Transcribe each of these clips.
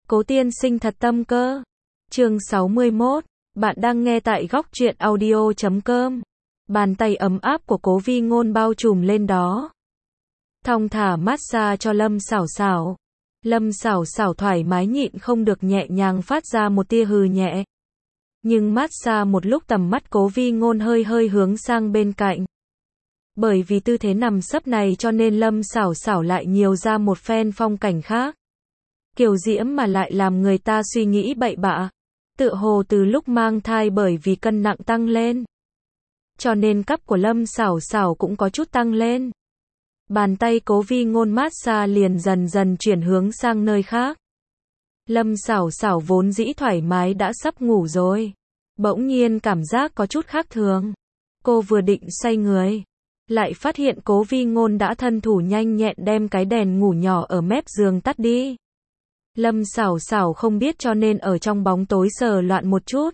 Cố tiên sinh thật tâm cơ. Chương 61, bạn đang nghe tại góc truyện audio.com. Bàn tay ấm áp của Cố Vi Ngôn bao trùm lên đó. Thong thả massage cho Lâm Sảo Sảo. Lâm Sảo Sảo thoải mái nhịn không được nhẹ nhàng phát ra một tia hừ nhẹ. Nhưng massage một lúc tầm mắt Cố Vi Ngôn hơi hơi hướng sang bên cạnh. Bởi vì tư thế nằm sấp này cho nên Lâm Sảo Sảo lại nhiều ra một phen phong cảnh khác. Kiều diễm mà lại làm người ta suy nghĩ bậy bạ. Tựa hồ từ lúc mang thai bởi vì cân nặng tăng lên. Cho nên cắp của Lâm Sảo Sảo cũng có chút tăng lên. Bàn tay Cố Vi Ngôn massage liền dần dần chuyển hướng sang nơi khác. Lâm Sảo Sảo vốn dĩ thoải mái đã sắp ngủ rồi. Bỗng nhiên cảm giác có chút khác thường. Cô vừa định xoay người. Lại phát hiện Cố Vi Ngôn đã thân thủ nhanh nhẹn đem cái đèn ngủ nhỏ ở mép giường tắt đi. Lâm Sảo Sảo không biết cho nên ở trong bóng tối sờ loạn một chút.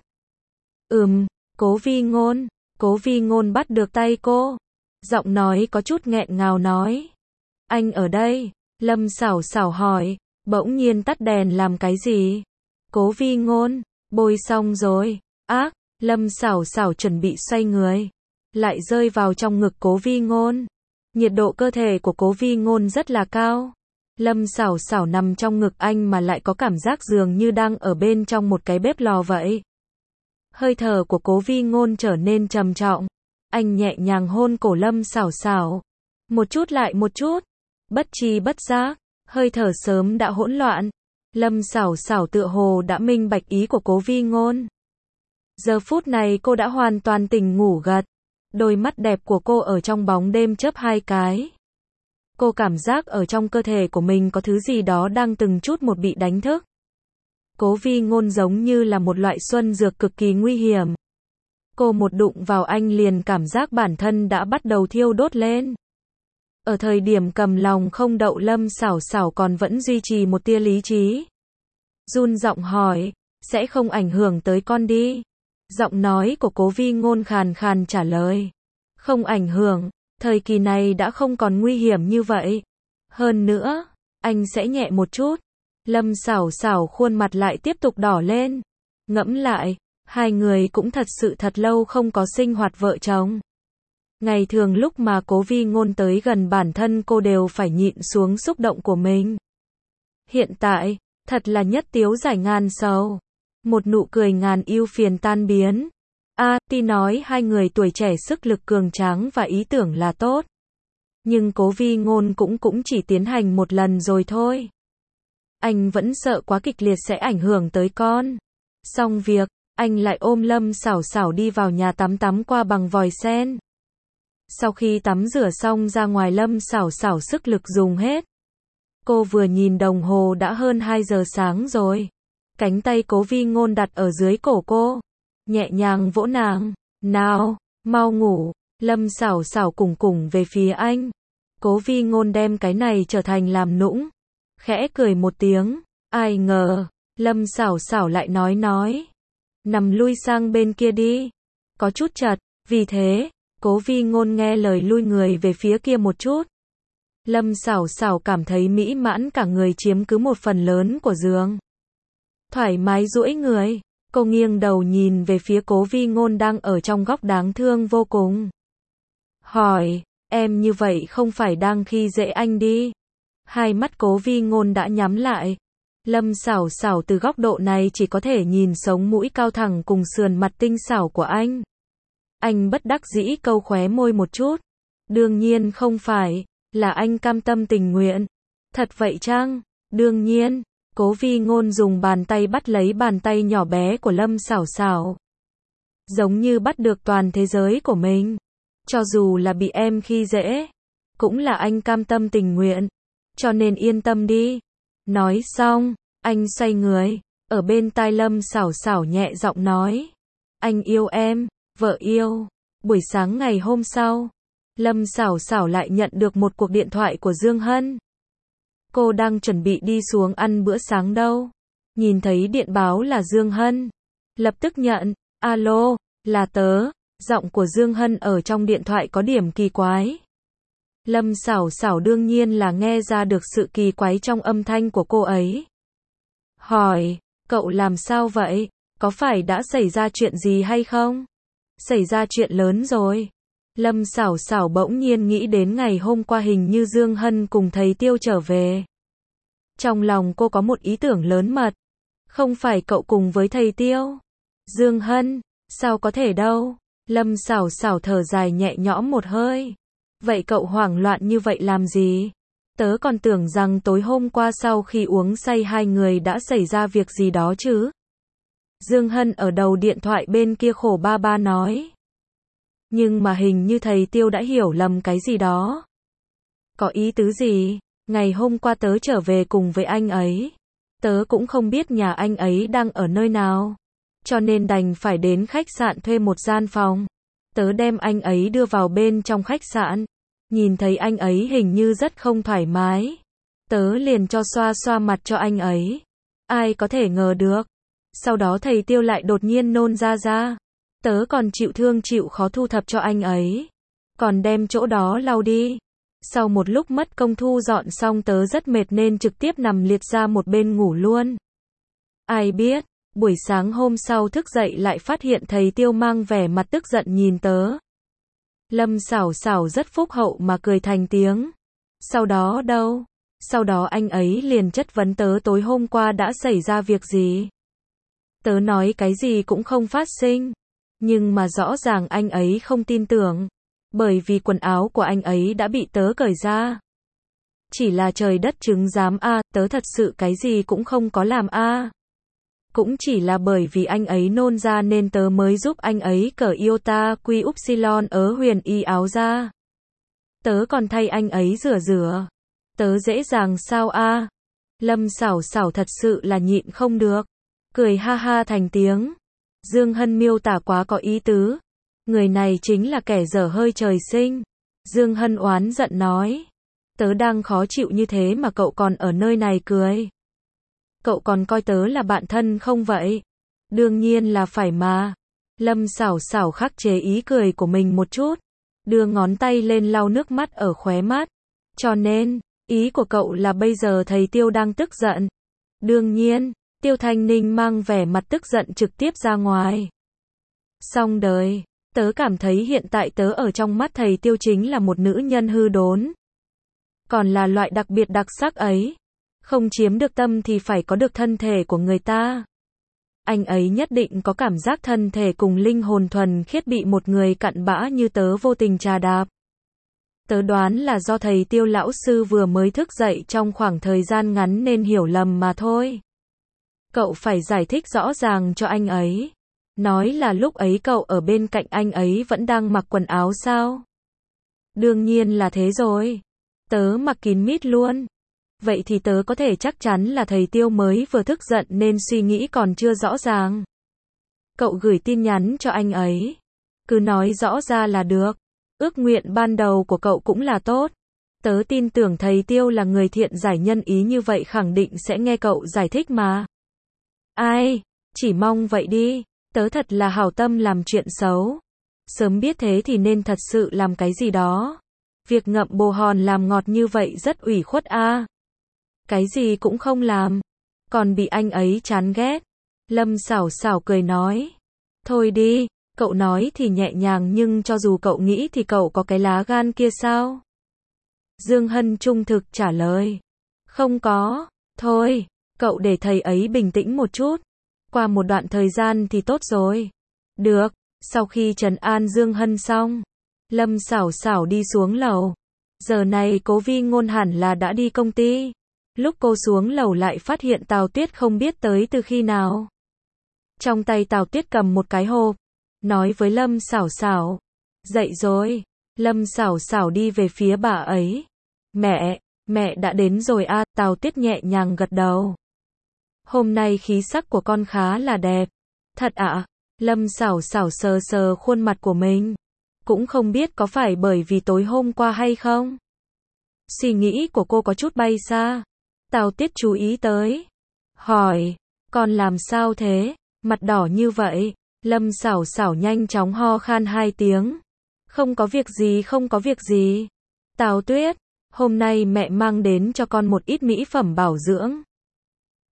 Cố Vi Ngôn. Cố Vi Ngôn bắt được tay cô. Giọng nói có chút nghẹn ngào nói. Anh ở đây. Lâm Sảo Sảo hỏi. Bỗng nhiên tắt đèn làm cái gì? Cố Vi Ngôn. Bôi xong rồi. Ác. Lâm Sảo Sảo chuẩn bị xoay người. Lại rơi vào trong ngực Cố Vi Ngôn. Nhiệt độ cơ thể của Cố Vi Ngôn rất là cao. Lâm Sảo Sảo nằm trong ngực anh mà lại có cảm giác dường như đang ở bên trong một cái bếp lò vậy. Hơi thở của Cố Vi Ngôn trở nên trầm trọng. Anh nhẹ nhàng hôn cổ Lâm Sảo Sảo. Một chút lại một chút. Bất tri bất giác, hơi thở sớm đã hỗn loạn. Lâm Sảo Sảo tựa hồ đã minh bạch ý của Cố Vi Ngôn. Giờ phút này cô đã hoàn toàn tỉnh ngủ gật. Đôi mắt đẹp của cô ở trong bóng đêm chớp hai cái. Cô cảm giác ở trong cơ thể của mình có thứ gì đó đang từng chút một bị đánh thức. Cố Vi Ngôn giống như là một loại xuân dược cực kỳ nguy hiểm. Cô một đụng vào anh liền cảm giác bản thân đã bắt đầu thiêu đốt lên. Ở thời điểm cầm lòng không đậu Lâm Sảo Sảo còn vẫn duy trì một tia lý trí. Run giọng hỏi, sẽ không ảnh hưởng tới con đi. Giọng nói của Cố Vi Ngôn khàn khàn trả lời. Không ảnh hưởng, thời kỳ này đã không còn nguy hiểm như vậy. Hơn nữa, anh sẽ nhẹ một chút. Lâm Sảo Sảo khuôn mặt lại tiếp tục đỏ lên. Ngẫm lại, hai người cũng thật sự thật lâu không có sinh hoạt vợ chồng. Ngày thường lúc mà Cố Vi Ngôn tới gần bản thân cô đều phải nhịn xuống xúc động của mình. Hiện tại, thật là nhất tiếu giải ngàn sầu. Một nụ cười ngàn ưu phiền tan biến. Ti nói hai người tuổi trẻ sức lực cường tráng và ý tưởng là tốt. Nhưng Cố Vi Ngôn cũng chỉ tiến hành một lần rồi thôi. Anh vẫn sợ quá kịch liệt sẽ ảnh hưởng tới con. Xong việc, anh lại ôm Lâm Sảo Sảo đi vào nhà tắm qua bằng vòi sen. Sau khi tắm rửa xong ra ngoài Lâm Sảo Sảo sức lực dùng hết. Cô vừa nhìn đồng hồ đã hơn 2 giờ sáng rồi. Cánh tay Cố Vi Ngôn đặt ở dưới cổ cô. Nhẹ nhàng vỗ nàng. Nào, mau ngủ. Lâm Sảo Sảo cùng về phía anh. Cố Vi Ngôn đem cái này trở thành làm nũng. Khẽ cười một tiếng. Ai ngờ, Lâm Sảo Sảo lại nói. Nằm lui sang bên kia đi. Có chút chật, vì thế, Cố Vi Ngôn nghe lời lui người về phía kia một chút. Lâm Sảo Sảo cảm thấy mỹ mãn cả người chiếm cứ một phần lớn của giường. Thoải mái duỗi người, cô nghiêng đầu nhìn về phía Cố Vi Ngôn đang ở trong góc đáng thương vô cùng. Hỏi, em như vậy không phải đang khi dễ anh đi. Hai mắt Cố Vi Ngôn đã nhắm lại. Lâm Sảo Sảo từ góc độ này chỉ có thể nhìn sống mũi cao thẳng cùng sườn mặt tinh xảo của anh. Anh bất đắc dĩ câu khóe môi một chút. Đương nhiên không phải, là anh cam tâm tình nguyện. Thật vậy chăng? Đương nhiên. Cố Vi Ngôn dùng bàn tay bắt lấy bàn tay nhỏ bé của Lâm Sảo Sảo. Giống như bắt được toàn thế giới của mình. Cho dù là bị em khi dễ, cũng là anh cam tâm tình nguyện. Cho nên yên tâm đi. Nói xong, anh xoay người, ở bên tai Lâm Sảo Sảo nhẹ giọng nói. Anh yêu em, vợ yêu. Buổi sáng ngày hôm sau, Lâm Sảo Sảo lại nhận được một cuộc điện thoại của Dương Hân. Cô đang chuẩn bị đi xuống ăn bữa sáng đâu. Nhìn thấy điện báo là Dương Hân. Lập tức nhận. Alo, là tớ. Giọng của Dương Hân ở trong điện thoại có điểm kỳ quái. Lâm Sảo Sảo đương nhiên là nghe ra được sự kỳ quái trong âm thanh của cô ấy. hỏi, cậu làm sao vậy? Có phải đã xảy ra chuyện gì hay không? Xảy ra chuyện lớn rồi. Lâm Sảo Sảo bỗng nhiên nghĩ đến ngày hôm qua hình như Dương Hân cùng thầy Tiêu trở về. Trong lòng cô có một ý tưởng lớn mật. Không phải cậu cùng với thầy Tiêu? Dương Hân, sao có thể đâu? Lâm Sảo Sảo thở dài nhẹ nhõm một hơi. Vậy cậu hoảng loạn như vậy làm gì? Tớ còn tưởng rằng tối hôm qua sau khi uống say hai người đã xảy ra việc gì đó chứ. Dương Hân ở đầu điện thoại bên kia khổ ba ba nói. Nhưng mà hình như thầy Tiêu đã hiểu lầm cái gì đó. Có ý tứ gì? Ngày hôm qua tớ trở về cùng với anh ấy. Tớ cũng không biết nhà anh ấy đang ở nơi nào. Cho nên đành phải đến khách sạn thuê một gian phòng. Tớ đem anh ấy đưa vào bên trong khách sạn. Nhìn thấy anh ấy hình như rất không thoải mái. Tớ liền cho xoa xoa mặt cho anh ấy. Ai có thể ngờ được. Sau đó thầy Tiêu lại đột nhiên nôn ra. Tớ còn chịu thương chịu khó thu thập cho anh ấy. Còn đem chỗ đó lau đi. Sau một lúc mất công thu dọn xong tớ rất mệt nên trực tiếp nằm liệt ra một bên ngủ luôn. Ai biết, buổi sáng hôm sau thức dậy lại phát hiện thầy Tiêu mang vẻ mặt tức giận nhìn tớ. Lâm Sảo Sảo rất phúc hậu mà cười thành tiếng. Sau đó đâu? Sau đó anh ấy liền chất vấn tớ tối hôm qua đã xảy ra việc gì. Tớ nói cái gì cũng không phát sinh. Nhưng mà rõ ràng anh ấy không tin tưởng. Bởi vì quần áo của anh ấy đã bị tớ cởi ra. Chỉ là trời đất chứng giám a, tớ thật sự cái gì cũng không có làm a. Cũng chỉ là bởi vì anh ấy nôn ra nên tớ mới giúp anh ấy cởi iota quy upsilon ớ huyền y áo ra. Tớ còn thay anh ấy rửa. Tớ dễ dàng sao a? Lâm Sảo Sảo thật sự là nhịn không được. Cười ha ha thành tiếng. Dương Hân miêu tả quá có ý tứ. Người này chính là kẻ dở hơi trời sinh. Dương Hân oán giận nói. Tớ đang khó chịu như thế mà cậu còn ở nơi này cười. Cậu còn coi tớ là bạn thân không vậy? Đương nhiên là phải mà. Lâm Sảo Sảo khắc chế ý cười của mình một chút. Đưa ngón tay lên lau nước mắt ở khóe mắt. Cho nên, ý của cậu là bây giờ thầy Tiêu đang tức giận. Đương nhiên, Tiêu Thanh Ninh mang vẻ mặt tức giận trực tiếp ra ngoài. Xong đời, tớ cảm thấy hiện tại tớ ở trong mắt thầy Tiêu chính là một nữ nhân hư đốn. Còn là loại đặc biệt đặc sắc ấy. Không chiếm được tâm thì phải có được thân thể của người ta. Anh ấy nhất định có cảm giác thân thể cùng linh hồn thuần khiết bị một người cặn bã như tớ vô tình trà đạp. Tớ đoán là do thầy Tiêu lão sư vừa mới thức dậy trong khoảng thời gian ngắn nên hiểu lầm mà thôi. Cậu phải giải thích rõ ràng cho anh ấy. Nói là lúc ấy cậu ở bên cạnh anh ấy vẫn đang mặc quần áo sao? Đương nhiên là thế rồi. Tớ mặc kín mít luôn. Vậy thì tớ có thể chắc chắn là thầy Tiêu mới vừa thức giận nên suy nghĩ còn chưa rõ ràng. Cậu gửi tin nhắn cho anh ấy. Cứ nói rõ ra là được. Ước nguyện ban đầu của cậu cũng là tốt. Tớ tin tưởng thầy Tiêu là người thiện giải nhân ý như vậy khẳng định sẽ nghe cậu giải thích mà. Ai, chỉ mong vậy đi. Tớ thật là hảo tâm làm chuyện xấu. Sớm biết thế thì nên thật sự làm cái gì đó. Việc ngậm bồ hòn làm ngọt như vậy rất ủy khuất a. Cái gì cũng không làm. Còn bị anh ấy chán ghét. Lâm Sảo Sảo cười nói. Thôi đi, cậu nói thì nhẹ nhàng nhưng cho dù cậu nghĩ thì cậu có cái lá gan kia sao? Dương Hân trung thực trả lời. Không có, thôi, cậu để thầy ấy bình tĩnh một chút. Qua một đoạn thời gian thì tốt rồi. Được, sau khi trấn an Dương Hân xong, Lâm Sảo Sảo đi xuống lầu. Giờ này Cố Vi Ngôn hẳn là đã đi công ty. Lúc cô xuống lầu lại phát hiện Tào Tuyết không biết tới từ khi nào. Trong tay Tào Tuyết cầm một cái hộp, nói với Lâm Sảo Sảo. Dậy rồi. Lâm Sảo Sảo đi về phía bà ấy. Mẹ đã đến rồi à, Tào Tuyết nhẹ nhàng gật đầu. Hôm nay khí sắc của con khá là đẹp. Thật ạ? Lâm Sảo Sảo sờ sờ khuôn mặt của mình. Cũng không biết có phải bởi vì tối hôm qua hay không? Suy nghĩ của cô có chút bay xa. Tào Tuyết chú ý tới. Hỏi, con làm sao thế? Mặt đỏ như vậy. Lâm Sảo Sảo nhanh chóng ho khan 2 tiếng. Không có việc gì. Tào Tuyết, hôm nay mẹ mang đến cho con một ít mỹ phẩm bảo dưỡng.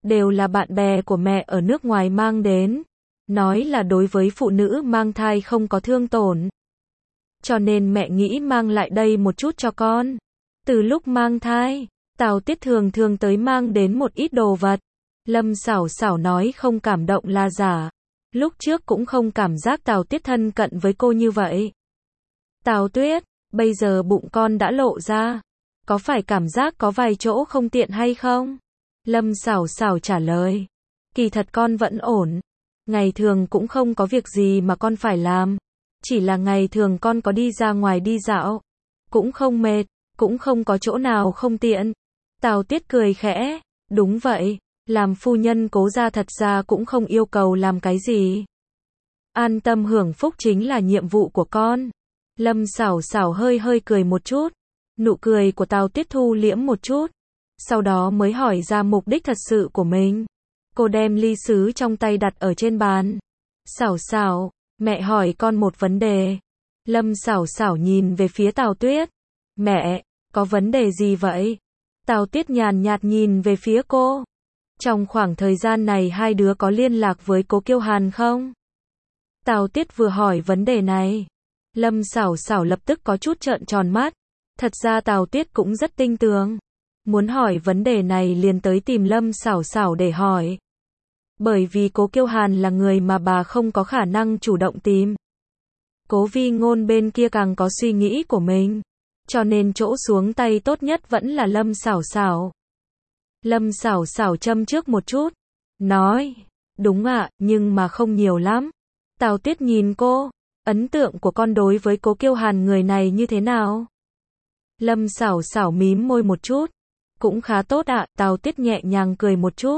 đều là bạn bè của mẹ ở nước ngoài mang đến. Nói là đối với phụ nữ mang thai không có thương tổn. Cho nên mẹ nghĩ mang lại đây một chút cho con. Từ lúc mang thai, Tào Tiết thường thường tới mang đến một ít đồ vật. Lâm Sảo Sảo nói không cảm động là giả. Lúc trước cũng không cảm giác Tào Tiết thân cận với cô như vậy. Tào Tuyết, bây giờ bụng con đã lộ ra. Có phải cảm giác có vài chỗ không tiện hay không? Lâm Sảo Sảo trả lời. Kỳ thật con vẫn ổn. Ngày thường cũng không có việc gì mà con phải làm. Chỉ là ngày thường con có đi ra ngoài đi dạo. Cũng không mệt, cũng không có chỗ nào không tiện. Tào Tiết cười khẽ. Đúng vậy, làm phu nhân cố gia thật ra cũng không yêu cầu làm cái gì. An tâm hưởng phúc chính là nhiệm vụ của con. Lâm Sảo Sảo hơi hơi cười một chút. Nụ cười của Tào Tiết thu liễm một chút. Sau đó mới hỏi ra mục đích thật sự của mình. Cô đem ly sứ trong tay đặt ở trên bàn. Sảo Sảo, mẹ hỏi con một vấn đề. Lâm Sảo Sảo nhìn về phía Tào Tuyết. Mẹ, có vấn đề gì vậy? Tào Tuyết nhàn nhạt nhìn về phía cô. Trong khoảng thời gian này hai đứa có liên lạc với Cố Kiêu Hàn không? Tào Tuyết vừa hỏi vấn đề này. Lâm Sảo Sảo lập tức có chút trợn tròn mắt. Thật ra Tào Tuyết cũng rất tinh tường. Muốn hỏi vấn đề này liền tới tìm Lâm Sảo Sảo để hỏi. Bởi vì Cố Kiêu Hàn là người mà bà không có khả năng chủ động tìm. Cố Vi Ngôn bên kia càng có suy nghĩ của mình. Cho nên chỗ xuống tay tốt nhất vẫn là Lâm Sảo Sảo. Lâm Sảo Sảo châm trước một chút. Nói, đúng ạ, nhưng mà không nhiều lắm. Tào Tuyết nhìn cô. Ấn tượng của con đối với Cố Kiêu Hàn người này như thế nào? Lâm Sảo Sảo mím môi một chút. Cũng khá tốt ạ, Tào Tuyết nhẹ nhàng cười một chút.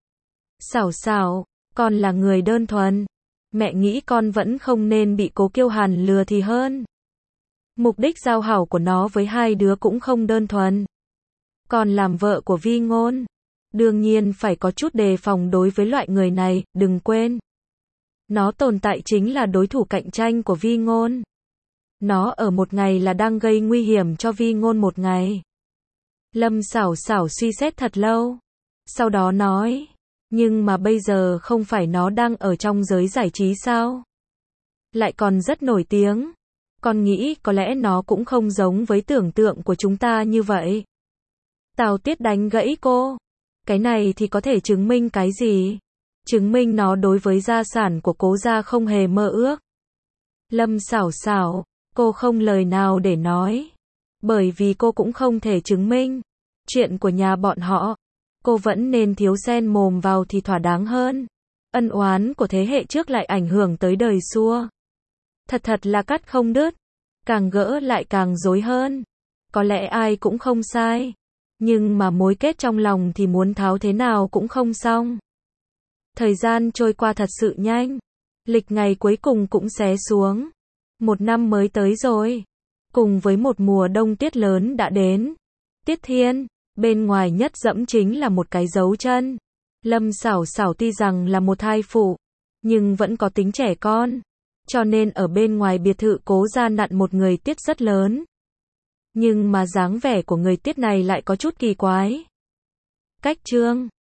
Sảo Sảo, con là người đơn thuần. Mẹ nghĩ con vẫn không nên bị Cố Kiêu Hàn lừa thì hơn. Mục đích giao hảo của nó với hai đứa cũng không đơn thuần. Con làm vợ của Vi Ngôn. Đương nhiên phải có chút đề phòng đối với loại người này, đừng quên. Nó tồn tại chính là đối thủ cạnh tranh của Vi Ngôn. Nó ở một ngày là đang gây nguy hiểm cho Vi Ngôn một ngày. Lâm Sảo Sảo suy xét thật lâu. Sau đó nói. Nhưng mà bây giờ không phải nó đang ở trong giới giải trí sao? Lại còn rất nổi tiếng. Con nghĩ có lẽ nó cũng không giống với tưởng tượng của chúng ta như vậy. Tào Tuyết đánh gãy cô. Cái này thì có thể chứng minh cái gì? Chứng minh nó đối với gia sản của Cố gia không hề mơ ước. Lâm Sảo Sảo, cô không lời nào để nói. Bởi vì cô cũng không thể chứng minh. Chuyện của nhà bọn họ. Cô vẫn nên thiếu xen mồm vào thì thỏa đáng hơn. Ân oán của thế hệ trước lại ảnh hưởng tới đời xưa. Thật là cắt không đứt. Càng gỡ lại càng rối hơn. Có lẽ ai cũng không sai. Nhưng mà mối kết trong lòng thì muốn tháo thế nào cũng không xong. Thời gian trôi qua thật sự nhanh. Lịch ngày cuối cùng cũng xé xuống. Một năm mới tới rồi. Cùng với một mùa đông tuyết lớn đã đến. Tiết Thiên, bên ngoài nhất dẫm chính là một cái dấu chân. Lâm Sảo Sảo tuy rằng là một thai phụ, nhưng vẫn có tính trẻ con. Cho nên ở bên ngoài biệt thự Cố gia nặn một người Tiết rất lớn. Nhưng mà dáng vẻ của người Tiết này lại có chút kỳ quái. Cách trương